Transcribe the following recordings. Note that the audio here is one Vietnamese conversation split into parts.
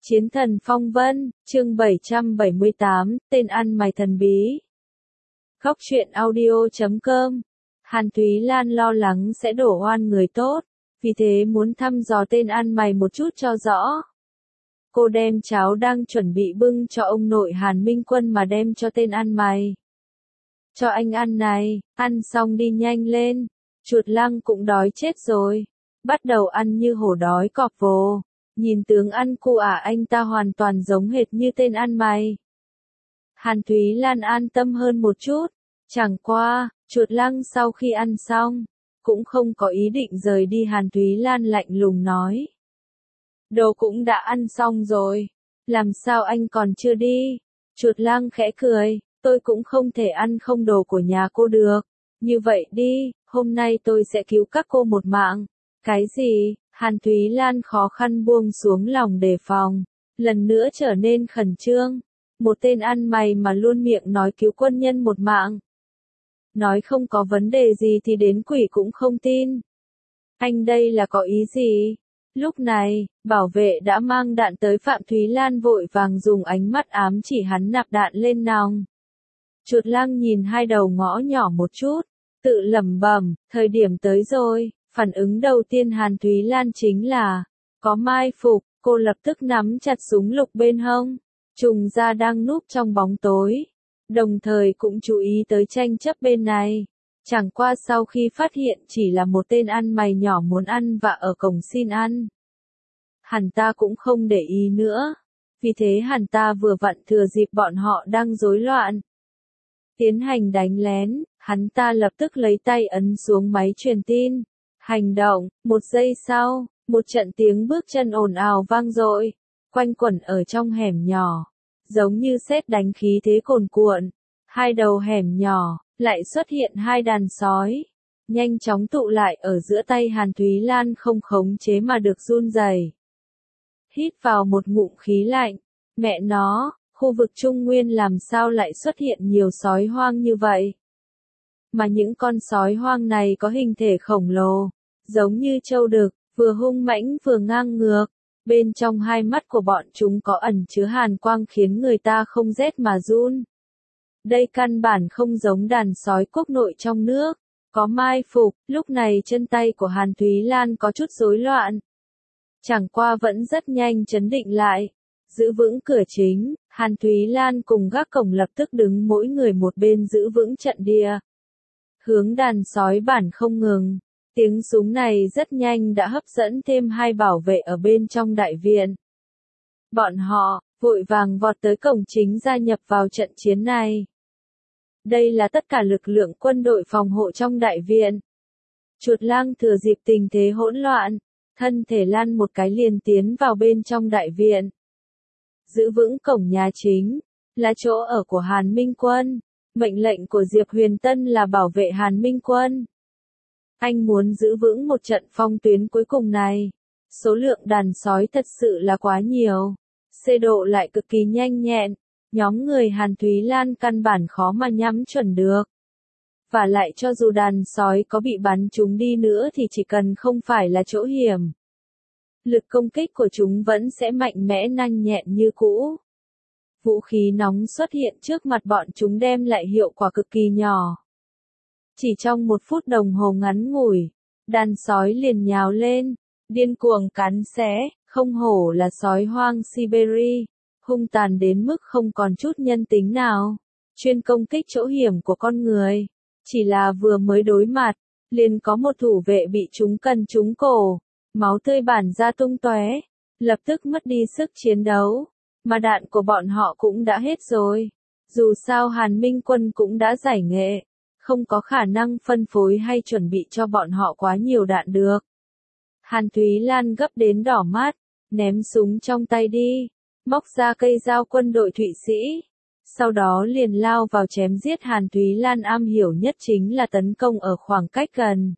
Chiến thần phong vân, chương 778, tên ăn mày thần bí. Góc truyện audio.com. Hàn Thúy Lan lo lắng sẽ đổ oan người tốt, vì thế muốn thăm dò tên ăn mày một chút cho rõ. Cô đem cháo đang chuẩn bị bưng cho ông nội Hàn Minh Quân mà đem cho tên ăn mày. Cho anh ăn này, ăn xong đi nhanh lên, chuột lăng cũng đói chết rồi. Bắt đầu ăn như hổ đói cọp vồ. Nhìn tướng ăn cu anh ta hoàn toàn giống hệt như tên ăn mày. Hàn Thúy Lan an tâm hơn một chút. Chẳng qua, chuột lăng sau khi ăn xong, cũng không có ý định rời đi. Hàn Thúy Lan lạnh lùng nói. Đồ cũng đã ăn xong rồi. Làm sao anh còn chưa đi? Chuột lăng khẽ cười. Tôi cũng không thể ăn không đồ của nhà cô được. Như vậy đi, hôm nay tôi sẽ cứu các cô một mạng. Cái gì? Hàn Thúy Lan khó khăn buông xuống lòng đề phòng, lần nữa trở nên khẩn trương. Một tên ăn mày mà luôn miệng nói cứu quân nhân một mạng. Nói không có vấn đề gì thì đến quỷ cũng không tin. Anh đây là có ý gì? Lúc này, bảo vệ đã mang đạn tới. Phạm Thúy Lan vội vàng dùng ánh mắt ám chỉ hắn nạp đạn lên nòng. Chuột lăng nhìn hai đầu ngõ nhỏ một chút, tự lẩm bẩm, thời điểm tới rồi. Phản ứng đầu tiên Hàn Thúy Lan chính là, có mai phục. Cô lập tức nắm chặt súng lục bên hông. Trùng ra đang núp trong bóng tối. Đồng thời cũng chú ý tới tranh chấp bên này. Chẳng qua sau khi phát hiện chỉ là một tên ăn mày nhỏ muốn ăn và ở cổng xin ăn. Hắn ta cũng không để ý nữa. Vì thế hắn ta vừa vặn thừa dịp bọn họ đang rối loạn. Tiến hành đánh lén, hắn ta lập tức lấy tay ấn xuống máy truyền tin. Hành động, một giây sau, một trận tiếng bước chân ồn ào vang dội, quanh quẩn ở trong hẻm nhỏ, giống như sét đánh khí thế cuồn cuộn. Hai đầu hẻm nhỏ, lại xuất hiện hai đàn sói, nhanh chóng tụ lại ở giữa tay Hàn Thúy Lan không khống chế mà được run rẩy. Hít vào một ngụm khí lạnh, mẹ nó, khu vực Trung Nguyên làm sao lại xuất hiện nhiều sói hoang như vậy? Mà những con sói hoang này có hình thể khổng lồ, giống như trâu đực, vừa hung mãnh vừa ngang ngược. Bên trong hai mắt của bọn chúng có ẩn chứa hàn quang khiến người ta không rét mà run. Đây căn bản không giống đàn sói quốc nội trong nước, có mai phục. Lúc này chân tay của Hàn Thúy Lan có chút rối loạn. Chẳng qua vẫn rất nhanh trấn định lại. Giữ vững cửa chính, Hàn Thúy Lan cùng gác cổng lập tức đứng mỗi người một bên giữ vững trận địa. Hướng đàn sói bản không ngừng. Tiếng súng này rất nhanh đã hấp dẫn thêm hai bảo vệ ở bên trong đại viện. Bọn họ vội vàng vọt tới cổng chính gia nhập vào trận chiến này. Đây là tất cả lực lượng quân đội phòng hộ trong đại viện. Chuột lang thừa dịp tình thế hỗn loạn, thân thể lăn một cái liền tiến vào bên trong đại viện. Giữ vững cổng nhà chính, là chỗ ở của Hàn Minh Quân. Mệnh lệnh của Diệp Huyền Tân là bảo vệ Hàn Minh Quân. Anh muốn giữ vững một trận phong tuyến cuối cùng này. Số lượng đàn sói thật sự là quá nhiều. Xê độ lại cực kỳ nhanh nhẹn. Nhóm người Hàn Thúy Lan căn bản khó mà nhắm chuẩn được. Và lại cho dù đàn sói có bị bắn chúng đi nữa thì chỉ cần không phải là chỗ hiểm. Lực công kích của chúng vẫn sẽ mạnh mẽ nhanh nhẹn như cũ. Vũ khí nóng xuất hiện trước mặt bọn chúng đem lại hiệu quả cực kỳ nhỏ. Chỉ trong 1 phút đồng hồ ngắn ngủi, đàn sói liền nhào lên, điên cuồng cắn xé, không hổ là sói hoang Siberia, hung tàn đến mức không còn chút nhân tính nào, chuyên công kích chỗ hiểm của con người. Chỉ là vừa mới đối mặt, liền có một thủ vệ bị chúng cần trúng cổ, máu tươi bản ra tung tóe, lập tức mất đi sức chiến đấu, mà đạn của bọn họ cũng đã hết rồi. Dù sao Hàn Minh Quân cũng đã giải nghệ. Không có khả năng phân phối hay chuẩn bị cho bọn họ quá nhiều đạn được. Hàn Thúy Lan gấp đến đỏ mắt, ném súng trong tay đi, móc ra cây dao quân đội Thụy Sĩ. Sau đó liền lao vào chém giết. Hàn Thúy Lan am hiểu nhất chính là tấn công ở khoảng cách gần.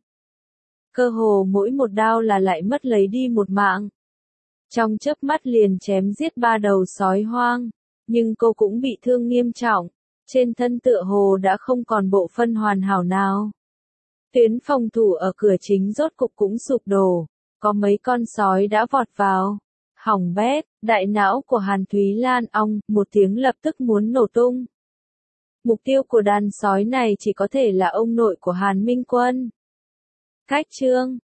Cơ hồ mỗi một đao là lại mất lấy đi một mạng. Trong chớp mắt liền chém giết 3 đầu sói hoang, nhưng cô cũng bị thương nghiêm trọng. Trên thân tựa hồ đã không còn bộ phận hoàn hảo nào. Tuyến phòng thủ ở cửa chính rốt cục cũng sụp đổ, có mấy con sói đã vọt vào. Hỏng bét, đại não của Hàn Thúy Lan ong, một tiếng lập tức muốn nổ tung. Mục tiêu của đàn sói này chỉ có thể là ông nội của Hàn Minh Quân. Cách chương